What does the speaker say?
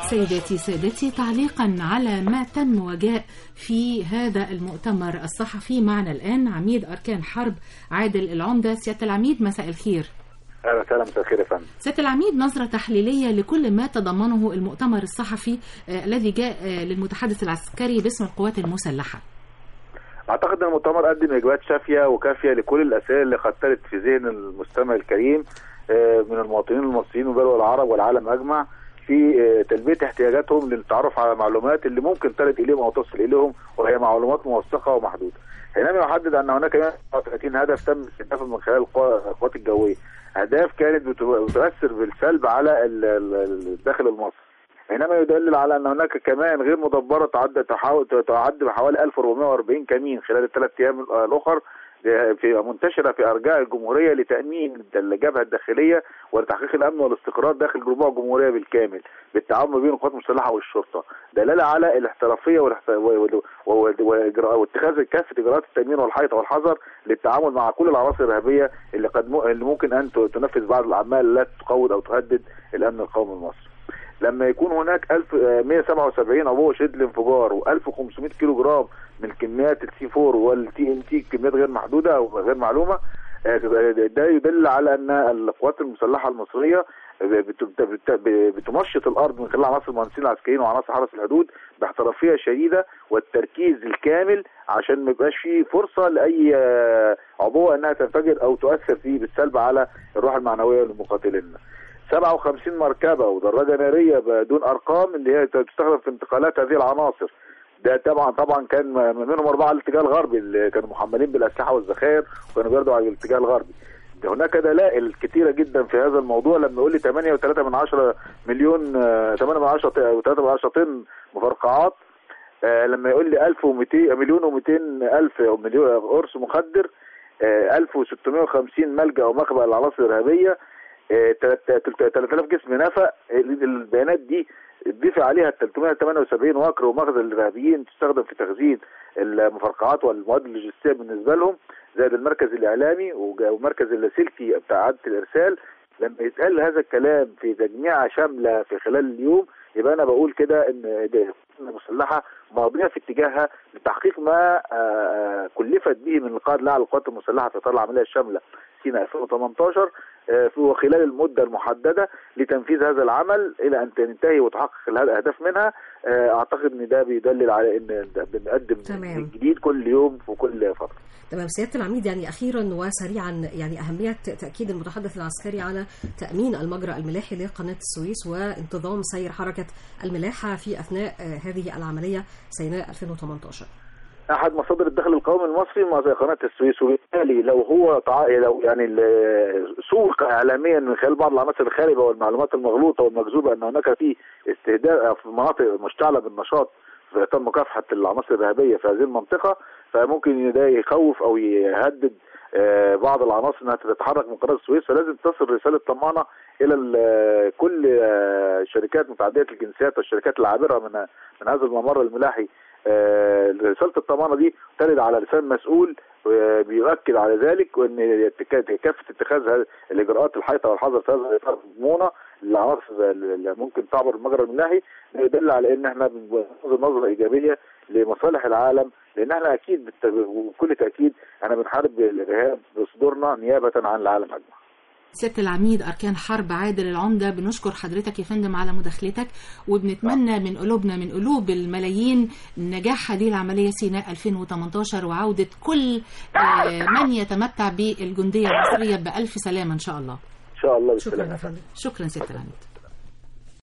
سيداتي سادتي، تعليقا على ما تم وجاء في هذا المؤتمر الصحفي معنا الآن عميد أركان حرب عادل العمدة. سيادة العميد مساء الخير. أهلا وسهلا، مساء الخير يا فندم. سيادة العميد، نظرة تحليلية لكل ما تضمنه المؤتمر الصحفي الذي جاء للمتحدث العسكري باسم القوات المسلحة. أعتقد أن المؤتمر قدم إجابات شافية وكافية لكل الأسئلة اللي خطرت في ذهن المستمع الكريم من المواطنين المصريين وبلاد العرب والعالم أجمع في تلبية احتياجاتهم للتعرف على معلومات اللي ممكن ترد إليهم أو تصل إليهم، وهي معلومات موثقة ومحدودة. حينما يحدد أن هناك 130 هدف تم استهدافهم من خلال القوات الجوية، أهداف كانت بتؤثر بالسلب على الداخل المصري، حينما يدلل على أن هناك كمان غير مدبرة تعد بحوالي 1440 كمين خلال الثلاث أيام الأخر منتشرة في أرجاء الجمهورية لتأمين الجبهة الداخلية ولتحقيق الأمن والاستقرار داخل ربوع الجمهورية بالكامل بالتعاون بين القوات المسلحة والشرطة، دلالة على الاحترافية واتخاذ كافة إجراءات التأمين والحيطة والحذر للتعامل مع كل العناصر الإرهابية اللي ممكن أن تنفذ بعض الأعمال التي تقوض أو تهدد الأمن القومي المصري. لما يكون هناك 1177 عبوة شديد الانفجار و1500 كيلو جرام من كميات السي 4 والتي ان تي كميات غير محدودة أو غير معلومة، ده يدل على أن القوات المسلحة المصرية بتمشط الأرض من خلال عناصر المهندسين العسكريين وعناصر حرس الحدود باحترافية شديدة والتركيز الكامل عشان ما يبقاش فيه فرصة لأي عبوة أنها تنفجر أو تؤثر فيه بالسلب على الروح المعنوية للمقاتلين. 57 مركبة ودراجة نارية بدون أرقام اللي هي تستخدم في انتقالات هذه العناصر. ده طبعا كان منهم 4 على الاتجاه الغربي اللي كانوا محملين بالأسلحة والذخائر وكانوا بيردوا على الاتجاه الغربي. هناك دلائل كثيرة جدا في هذا الموضوع. لما يقول لي 8.3 مليون 8.3 طن مفرقعات، لما يقول لي 1,200,000 قرص مخدر، 1650 ملجأ ومخبأ للعناصر الإرهابية، 3000 جسم نفق. البيانات دي تضيف عليها 378 وكر ومخزن للإرهابيين تستخدم في تخزين المفرقعات والمواد اللوجستية بالنسبة لهم، زائد المركز الإعلامي ومركز اللاسلكي بتاع إعادة الإرسال. لما يتقال هذا الكلام في تجميعة شاملة في خلال اليوم، يبقى أنا بقول كده إن المسلحة ماضية في اتجاهها لتحقيق ما كلفت به من القائد الأعلى للقوات المسلحة في إطار العملية الشاملة سيناء 2018 وخلال المدة المحددة لتنفيذ هذا العمل إلى أن تنتهي وتحقق الأهداف منها. أعتقد أن ده بيدلل على أن بنقدم جديد كل يوم وكل فترة. تمام. سيادة العميد، يعني أخيرا وسريعا، يعني أهمية تأكيد المتحدث العسكري على تأمين المجرى الملاحي لقناة السويس وانتظام سير حركة الملاحة في أثناء هذه العملية سيناء 2018. أحد مصادر الدخل القومي المصري زي قناة السويس، وبالتالي لو هو لو يعني سوق إعلاميا من خلال بعض العناصر الخاربة والمعلومات المغلوطة والمكذوبة أن هناك في استهداف في مناطق مشتعلة بالنشاط في إطار مكافحة العناصر الإرهابية في هذه المنطقة، فممكن ده يخوف أو يهدد بعض العناصر أنها تتحرك من قناة السويس. فلازم تصل رسالة طمانة إلى كل الشركات متعددة الجنسيات والشركات العابرة من هذا الممر الملاحي. رسالة الطمانة دي ترد على لسان مسؤول بيؤكد على ذلك، وان كافة اتخاذ الاجراءات الحيطة والحذر في هذا الاطار مضمونة للعناصر اللي ممكن تعبر المجرى الملاحي. يدل على ان احنا بننظر نظرة ايجابية لمصالح العالم، لان احنا اكيد بكل تأكيد احنا بنحارب الارهاب بصدورنا نيابة عن العالم اجمع. سيادة العميد أركان حرب عادل العمدة، بنشكر حضرتك يا فندم على مداخلتك، وبنتمنى من قلوبنا من قلوب الملايين نجاح هذه العملية سيناء 2018 وعودة كل من يتمتع بالجندية المصرية بألف سلامة إن شاء الله. إن شاء الله. شكرا يا فندم. شكرا سيادة العميد.